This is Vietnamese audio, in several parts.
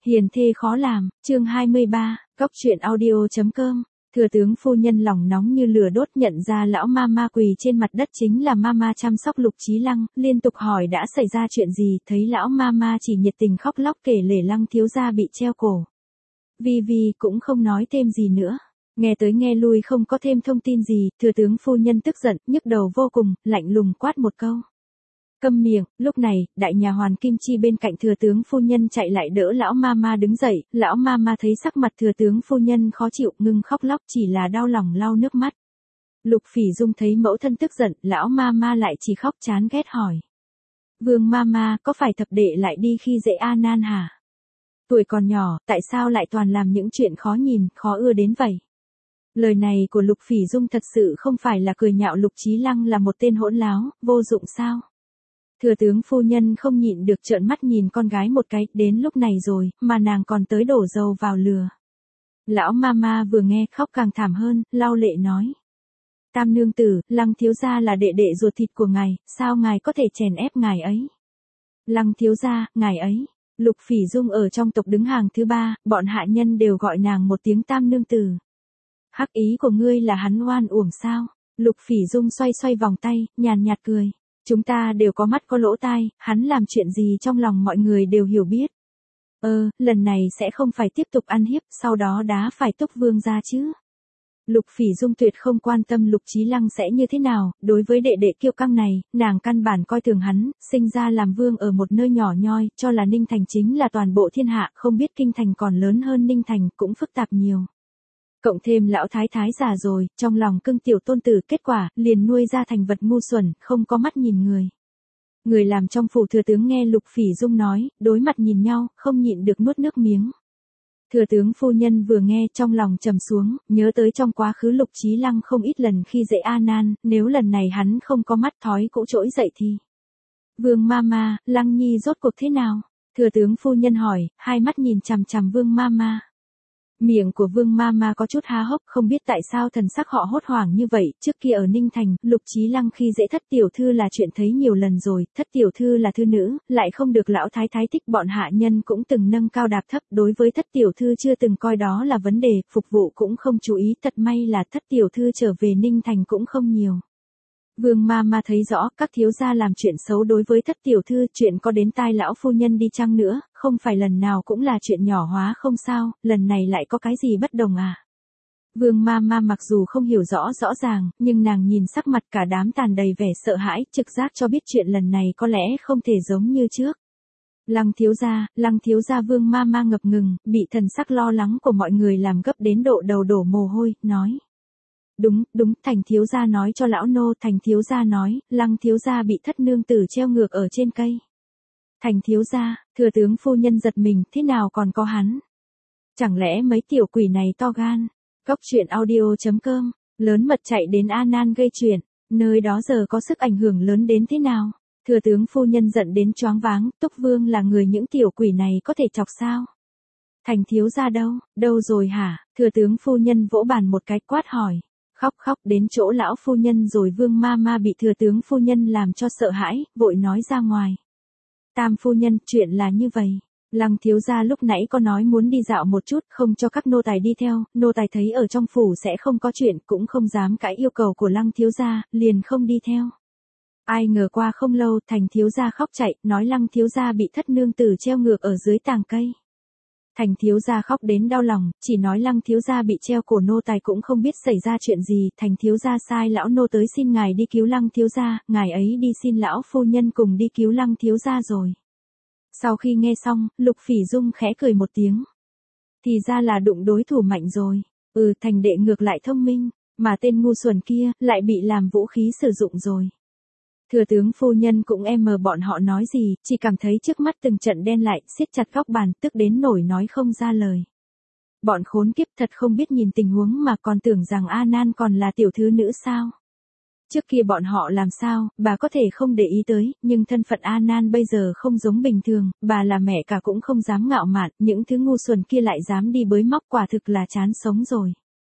Hiền thê khó làm, chương 23, Cóc truyện audio.com. Thừa tướng phu nhân lòng nóng như lửa đốt nhận ra lão ma quỳ trên mặt đất chính là ma chăm sóc Lục Chí Lăng, liên tục hỏi đã xảy ra chuyện gì, thấy lão ma chỉ nhiệt tình khóc lóc kể lể Lăng thiếu gia bị treo cổ. Vi cũng không nói thêm gì nữa. Nghe tới nghe lui không có thêm thông tin gì, thừa tướng phu nhân tức giận, nhức đầu vô cùng, lạnh lùng quát một câu. Câm miệng. Lúc này, đại nhà hoàn Kim Chi bên cạnh thừa tướng phu nhân chạy lại đỡ lão ma đứng dậy, lão ma thấy sắc mặt thừa tướng phu nhân khó chịu, ngừng khóc lóc chỉ là đau lòng lau nước mắt. Lục Phỉ Dung thấy mẫu thân tức giận, lão ma lại chỉ khóc chán ghét hỏi. Vương ma có phải thập đệ lại đi khi dễ A Nan hả? Tuổi còn nhỏ, tại sao lại toàn làm những chuyện khó nhìn, khó ưa đến vậy? Lời này của Lục Phỉ Dung thật sự không phải là cười nhạo Lục Chí Lăng là một tên hỗn láo, vô dụng sao? Thừa tướng phu nhân không nhịn được trợn mắt nhìn con gái một cái, đến lúc này rồi, mà nàng còn tới đổ dầu vào lửa. Lão ma vừa nghe khóc càng thảm hơn, lau lệ nói. Tam nương tử, Lăng thiếu gia là đệ đệ ruột thịt của ngài, sao ngài có thể chèn ép ngài ấy? Lăng thiếu gia, ngài ấy. Lục Phỉ Dung ở trong tộc đứng hàng thứ 3, bọn hạ nhân đều gọi nàng một tiếng tam nương tử. Hắc ý của ngươi là hắn oan uổng sao? Lục Phỉ Dung xoay vòng tay, nhàn nhạt cười. Chúng ta đều có mắt có lỗ tai, hắn làm chuyện gì trong lòng mọi người đều hiểu biết. Lần này sẽ không phải tiếp tục ăn hiếp, sau đó đá phải Túc Vương ra chứ. Lục Phỉ Dung tuyệt không quan tâm Lục Chí Lăng sẽ như thế nào, đối với đệ đệ kiêu căng này, nàng căn bản coi thường hắn, sinh ra làm vương ở một nơi nhỏ nhoi, cho là Ninh Thành chính là toàn bộ thiên hạ, không biết Kinh Thành còn lớn hơn Ninh Thành, cũng phức tạp nhiều. Cộng thêm lão thái thái già rồi, trong lòng cưng tiểu tôn tử, kết quả, liền nuôi ra thành vật ngu xuẩn, không có mắt nhìn người. Người làm trong phủ thừa tướng nghe Lục Phỉ Dung nói, đối mặt nhìn nhau, không nhịn được nuốt nước miếng. Thừa tướng phu nhân vừa nghe trong lòng trầm xuống, nhớ tới trong quá khứ Lục Chí Lăng không ít lần khi dễ A Nan, nếu lần này hắn không có mắt thói cũ trỗi dậy thì. Vương ma, Lăng nhi rốt cuộc thế nào? Thừa tướng phu nhân hỏi, hai mắt nhìn chằm chằm Vương ma. Miệng của Vương ma có chút há hốc, không biết tại sao thần sắc họ hốt hoảng như vậy, trước kia ở Ninh Thành, Lục Chí Lăng khi dễ thất tiểu thư là chuyện thấy nhiều lần rồi, thất tiểu thư là thư nữ, lại không được lão thái thái thích, bọn hạ nhân cũng từng nâng cao đạp thấp, đối với thất tiểu thư chưa từng coi đó là vấn đề, phục vụ cũng không chú ý, thật may là thất tiểu thư trở về Ninh Thành cũng không nhiều. Vương ma thấy rõ, các thiếu gia làm chuyện xấu đối với thất tiểu thư, chuyện có đến tai lão phu nhân đi chăng nữa, không phải lần nào cũng là chuyện nhỏ hóa không sao, lần này lại có cái gì bất đồng à? Vương ma mặc dù không hiểu rõ ràng, nhưng nàng nhìn sắc mặt cả đám tàn đầy vẻ sợ hãi, trực giác cho biết chuyện lần này có lẽ không thể giống như trước. Lăng thiếu gia Vương ma ngập ngừng, bị thần sắc lo lắng của mọi người làm gấp đến độ đầu đổ mồ hôi, nói. Đúng, Thành thiếu gia nói cho lão nô, Thành thiếu gia nói, Lăng thiếu gia bị thất nương tử treo ngược ở trên cây. Thành thiếu gia, thừa tướng phu nhân giật mình, thế nào còn có hắn? Chẳng lẽ mấy tiểu quỷ này to gan? Cóc truyện audio.com, lớn mật chạy đến A Nan gây chuyện, nơi đó giờ có sức ảnh hưởng lớn đến thế nào? Thừa tướng phu nhân giận đến choáng váng, Túc Vương là người những tiểu quỷ này có thể chọc sao? Thành thiếu gia đâu rồi hả? Thừa tướng phu nhân vỗ bàn một cái quát hỏi. Khóc đến chỗ lão phu nhân rồi. Vương ma bị thừa tướng phu nhân làm cho sợ hãi, vội nói ra ngoài. Tam phu nhân, chuyện là như vậy. Lăng thiếu gia lúc nãy có nói muốn đi dạo một chút, không cho các nô tài đi theo, nô tài thấy ở trong phủ sẽ không có chuyện, cũng không dám cãi yêu cầu của Lăng thiếu gia, liền không đi theo. Ai ngờ qua không lâu, Thành thiếu gia khóc chạy, nói Lăng thiếu gia bị thất nương tử treo ngược ở dưới tàng cây. Thành thiếu gia khóc đến đau lòng, chỉ nói Lăng thiếu gia bị treo cổ, nô tài cũng không biết xảy ra chuyện gì, Thành thiếu gia sai lão nô tới xin ngài đi cứu Lăng thiếu gia, ngài ấy đi xin lão phu nhân cùng đi cứu Lăng thiếu gia rồi. Sau khi nghe xong, Lục Phỉ Dung khẽ cười một tiếng. Thì ra là đụng đối thủ mạnh rồi. Thành đệ ngược lại thông minh, mà tên ngu xuẩn kia lại bị làm vũ khí sử dụng rồi. Thừa tướng phu nhân cũng bọn họ nói gì, chỉ cảm thấy trước mắt từng trận đen lại, siết chặt góc bàn, tức đến nổi nói không ra lời. Bọn khốn kiếp thật không biết nhìn tình huống mà còn tưởng rằng A Nan còn là tiểu thư nữ sao. Trước kia bọn họ làm sao, bà có thể không để ý tới, nhưng thân phận A Nan bây giờ không giống bình thường, bà là mẹ cả cũng không dám ngạo mạn, những thứ ngu xuẩn kia lại dám đi bới móc, quả thực là chán sống rồi.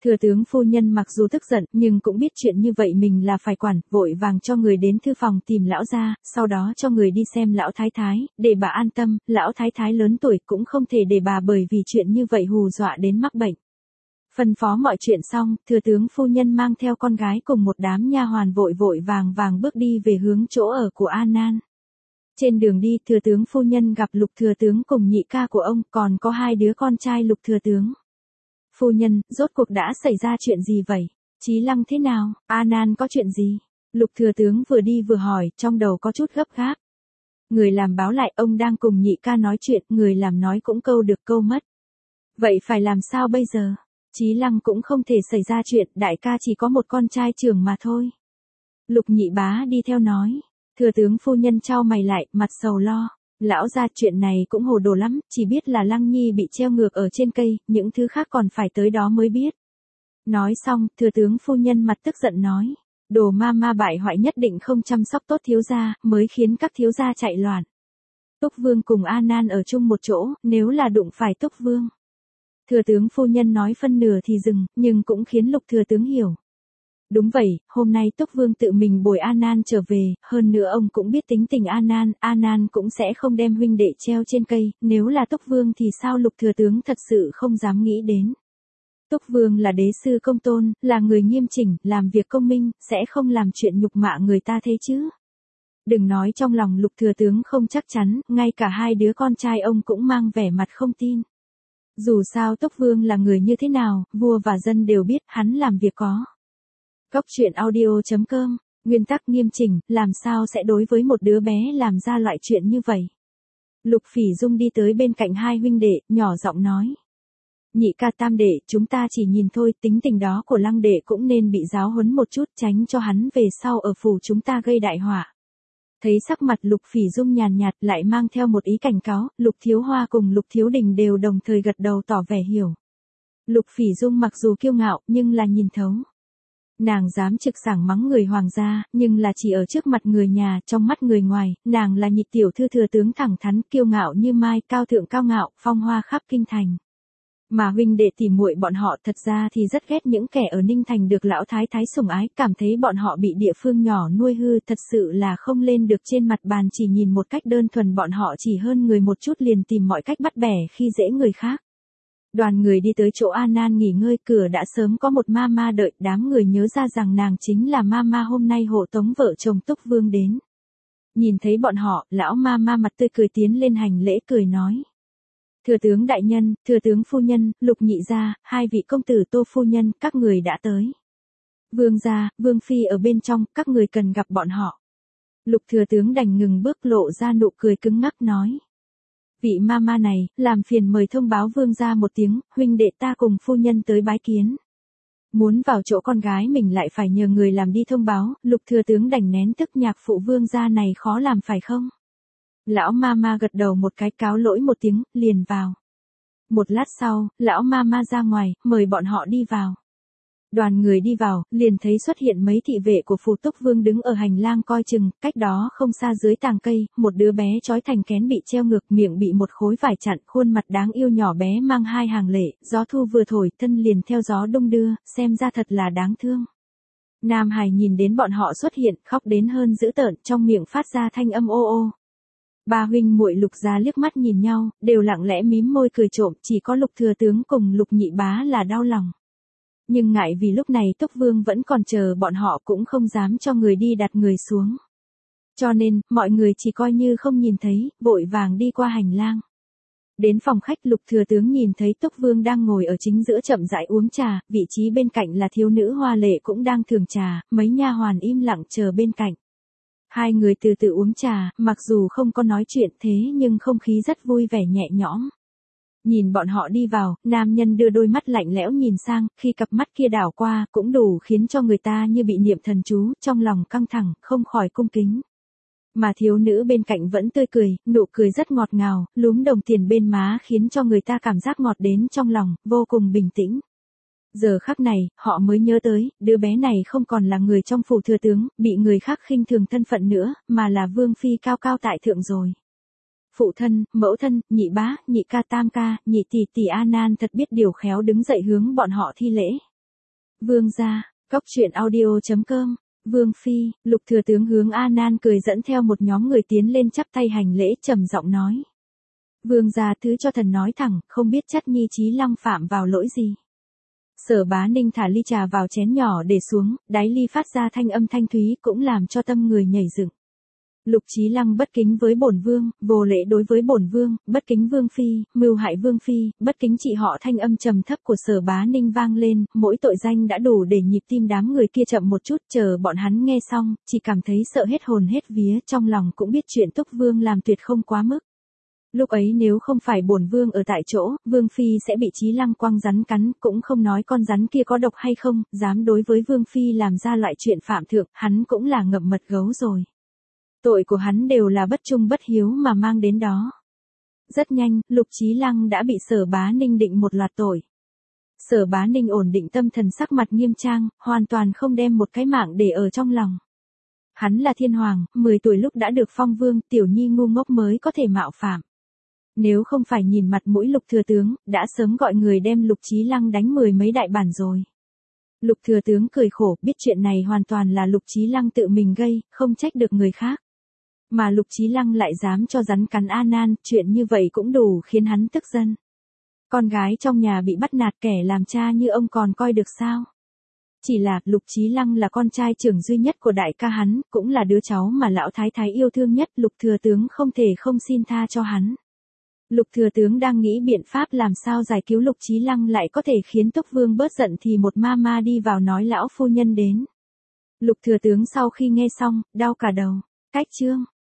Thừa tướng phu nhân mặc dù tức giận nhưng cũng biết chuyện như vậy mình là phải quản, vội vàng cho người đến thư phòng tìm lão gia, sau đó cho người đi xem lão thái thái, để bà an tâm, lão thái thái lớn tuổi cũng không thể để bà bởi vì chuyện như vậy hù dọa đến mắc bệnh. Phân phó mọi chuyện xong, thừa tướng phu nhân mang theo con gái cùng một đám nha hoàn vội vội vàng vàng bước đi về hướng chỗ ở của An Nan. Trên đường đi, thừa tướng phu nhân gặp Lục thừa tướng cùng nhị ca của ông, còn có hai đứa con trai Lục thừa tướng. Phu nhân, rốt cuộc đã xảy ra chuyện gì vậy? Chí Lăng thế nào? An Nan có chuyện gì? Lục thừa tướng vừa đi vừa hỏi, trong đầu có chút gấp gáp. Người làm báo lại ông đang cùng nhị ca nói chuyện, người làm nói cũng câu được câu mất. Vậy phải làm sao bây giờ? Chí Lăng cũng không thể xảy ra chuyện, đại ca chỉ có một con trai trưởng mà thôi. Lục nhị bá đi theo nói. Thừa tướng phu nhân chau mày lại, mặt sầu lo. Lão gia chuyện này cũng hồ đồ lắm, chỉ biết là Lăng Nhi bị treo ngược ở trên cây, những thứ khác còn phải tới đó mới biết. Nói xong, thừa tướng phu nhân mặt tức giận nói. Đồ ma ma bại hoại nhất định không chăm sóc tốt thiếu gia, mới khiến các thiếu gia chạy loạn. Túc Vương cùng An Nan ở chung một chỗ, nếu là đụng phải Túc Vương. Thừa tướng phu nhân nói phân nửa thì dừng, nhưng cũng khiến Lục thừa tướng hiểu. Đúng vậy, hôm nay Túc Vương tự mình bồi An Nan trở về, hơn nữa ông cũng biết tính tình An Nan cũng sẽ không đem huynh đệ treo trên cây, nếu là Túc Vương thì sao Lục thừa tướng thật sự không dám nghĩ đến. Túc Vương là đế sư công tôn, là người nghiêm chỉnh, làm việc công minh, sẽ không làm chuyện nhục mạ người ta thế chứ. Đừng nói trong lòng Lục thừa tướng không chắc chắn, ngay cả hai đứa con trai ông cũng mang vẻ mặt không tin. Dù sao Túc Vương là người như thế nào, vua và dân đều biết hắn làm việc có. Cóc truyện audio.com, nguyên tắc nghiêm chỉnh, làm sao sẽ đối với một đứa bé làm ra loại chuyện như vậy. Lục Phỉ Dung đi tới bên cạnh hai huynh đệ, nhỏ giọng nói. Nhị ca tam đệ, chúng ta chỉ nhìn thôi, tính tình đó của Lăng đệ cũng nên bị giáo huấn một chút, tránh cho hắn về sau ở phủ chúng ta gây đại họa. Thấy sắc mặt Lục Phỉ Dung nhàn nhạt lại mang theo một ý cảnh cáo, Lục Thiếu Hoa cùng Lục Thiếu Đình đều đồng thời gật đầu tỏ vẻ hiểu. Lục Phỉ Dung mặc dù kiêu ngạo, nhưng là nhìn thấu. Nàng dám trực sảng mắng người hoàng gia, nhưng là chỉ ở trước mặt người nhà, trong mắt người ngoài, nàng là nhị tiểu thư thừa tướng thẳng thắn, kiêu ngạo như mai, cao thượng cao ngạo, phong hoa khắp kinh thành. Mà huynh đệ tỉ muội bọn họ thật ra thì rất ghét những kẻ ở Ninh Thành được lão thái thái sủng ái, cảm thấy bọn họ bị địa phương nhỏ nuôi hư, thật sự là không lên được trên mặt bàn, chỉ nhìn một cách đơn thuần bọn họ chỉ hơn người một chút liền tìm mọi cách bắt bẻ khi dễ người khác. Đoàn người đi tới chỗ An Nan nghỉ ngơi, cửa đã sớm có một ma ma đợi, đám người nhớ ra rằng nàng chính là ma ma hôm nay hộ tống vợ chồng Túc Vương đến. Nhìn thấy bọn họ, lão ma ma mặt tươi cười tiến lên hành lễ cười nói. Thừa tướng đại nhân, thừa tướng phu nhân, Lục nhị gia, hai vị công tử Tô phu nhân, các người đã tới. Vương gia, Vương phi ở bên trong, các người cần gặp bọn họ. Lục thừa tướng đành ngừng bước lộ ra nụ cười cứng ngắc nói. Vị mama này, làm phiền mời thông báo vương gia một tiếng, huynh đệ ta cùng phu nhân tới bái kiến. Muốn vào chỗ con gái mình lại phải nhờ người làm đi thông báo, Lục thừa tướng đành nén tức nhạc phụ vương gia này khó làm phải không? Lão mama gật đầu một cái cáo lỗi một tiếng, liền vào. Một lát sau, lão mama ra ngoài, mời bọn họ đi vào. Đoàn người đi vào, liền thấy xuất hiện mấy thị vệ của phủ Túc Vương đứng ở hành lang coi chừng, cách đó không xa dưới tàng cây, một đứa bé trói thành kén bị treo ngược, miệng bị một khối vải chặn, khuôn mặt đáng yêu nhỏ bé mang hai hàng lệ, gió thu vừa thổi, thân liền theo gió đung đưa, xem ra thật là đáng thương. Nam Hải nhìn đến bọn họ xuất hiện, khóc đến hơn dữ tợn, trong miệng phát ra thanh âm ô ô. Ba huynh muội Lục gia liếc mắt nhìn nhau, đều lặng lẽ mím môi cười trộm, chỉ có Lục thừa tướng cùng Lục nhị bá là đau lòng. Nhưng ngại vì lúc này Túc Vương vẫn còn chờ bọn họ cũng không dám cho người đi đặt người xuống. Cho nên, mọi người chỉ coi như không nhìn thấy, vội vàng đi qua hành lang. Đến phòng khách Lục thừa tướng nhìn thấy Túc Vương đang ngồi ở chính giữa chậm rãi uống trà, vị trí bên cạnh là thiếu nữ hoa lệ cũng đang thưởng trà, mấy nha hoàn im lặng chờ bên cạnh. Hai người từ từ uống trà, mặc dù không có nói chuyện thế nhưng không khí rất vui vẻ nhẹ nhõm. Nhìn bọn họ đi vào, nam nhân đưa đôi mắt lạnh lẽo nhìn sang, khi cặp mắt kia đảo qua, cũng đủ khiến cho người ta như bị niệm thần chú, trong lòng căng thẳng, không khỏi cung kính. Mà thiếu nữ bên cạnh vẫn tươi cười, nụ cười rất ngọt ngào, lúm đồng tiền bên má khiến cho người ta cảm giác ngọt đến trong lòng, vô cùng bình tĩnh. Giờ khắc này, họ mới nhớ tới, đứa bé này không còn là người trong phủ thừa tướng, bị người khác khinh thường thân phận nữa, mà là vương phi cao cao tại thượng rồi. Phụ thân, mẫu thân, nhị bá, nhị ca tam ca, nhị tỷ tỷ An Nan thật biết điều khéo đứng dậy hướng bọn họ thi lễ. Vương gia, cóc truyện audio.com, Vương phi, Lục thừa tướng hướng A Nan cười dẫn theo một nhóm người tiến lên chắp tay hành lễ trầm giọng nói. Vương gia thứ cho thần nói thẳng, không biết Chắt Nhi Chí Lăng phạm vào lỗi gì. Sở Bá Ninh thả ly trà vào chén nhỏ để xuống, đáy ly phát ra thanh âm thanh thúy cũng làm cho tâm người nhảy dựng. Lục Chí Lăng bất kính với bổn vương, vô lễ đối với bổn vương, bất kính vương phi, mưu hại vương phi, bất kính chị họ, thanh âm trầm thấp của Sở Bá Ninh vang lên, mỗi tội danh đã đủ để nhịp tim đám người kia chậm một chút, chờ bọn hắn nghe xong, chỉ cảm thấy sợ hết hồn hết vía, trong lòng cũng biết chuyện Túc Vương làm tuyệt không quá mức. Lúc ấy nếu không phải bổn vương ở tại chỗ, vương phi sẽ bị Chí Lăng quăng rắn cắn, cũng không nói con rắn kia có độc hay không, dám đối với vương phi làm ra loại chuyện phạm thượng, hắn cũng là ngậm mật gấu rồi. Tội của hắn đều là bất trung bất hiếu mà mang đến đó. Rất nhanh, Lục Chí Lăng đã bị Sở Bá Ninh định một loạt tội. Sở Bá Ninh ổn định tâm thần, sắc mặt nghiêm trang, hoàn toàn không đem một cái mạng để ở trong lòng. Hắn là thiên hoàng, 10 tuổi lúc đã được phong vương, tiểu nhi ngu ngốc mới có thể mạo phạm. Nếu không phải nhìn mặt mũi Lục thừa tướng, đã sớm gọi người đem Lục Chí Lăng đánh 10 mấy đại bản rồi. Lục thừa tướng cười khổ, biết chuyện này hoàn toàn là Lục Chí Lăng tự mình gây, không trách được người khác. Mà Lục Chí Lăng lại dám cho rắn cắn A Nan, chuyện như vậy cũng đủ khiến hắn tức giận. Con gái trong nhà bị bắt nạt, kẻ làm cha như ông còn coi được sao? Chỉ là, Lục Chí Lăng là con trai trưởng duy nhất của đại ca hắn, cũng là đứa cháu mà lão thái thái yêu thương nhất, Lục thừa tướng không thể không xin tha cho hắn. Lục thừa tướng đang nghĩ biện pháp làm sao giải cứu Lục Chí Lăng lại có thể khiến Túc Vương bớt giận thì một ma đi vào nói lão phu nhân đến. Lục thừa tướng sau khi nghe xong, đau cả đầu. Cách chương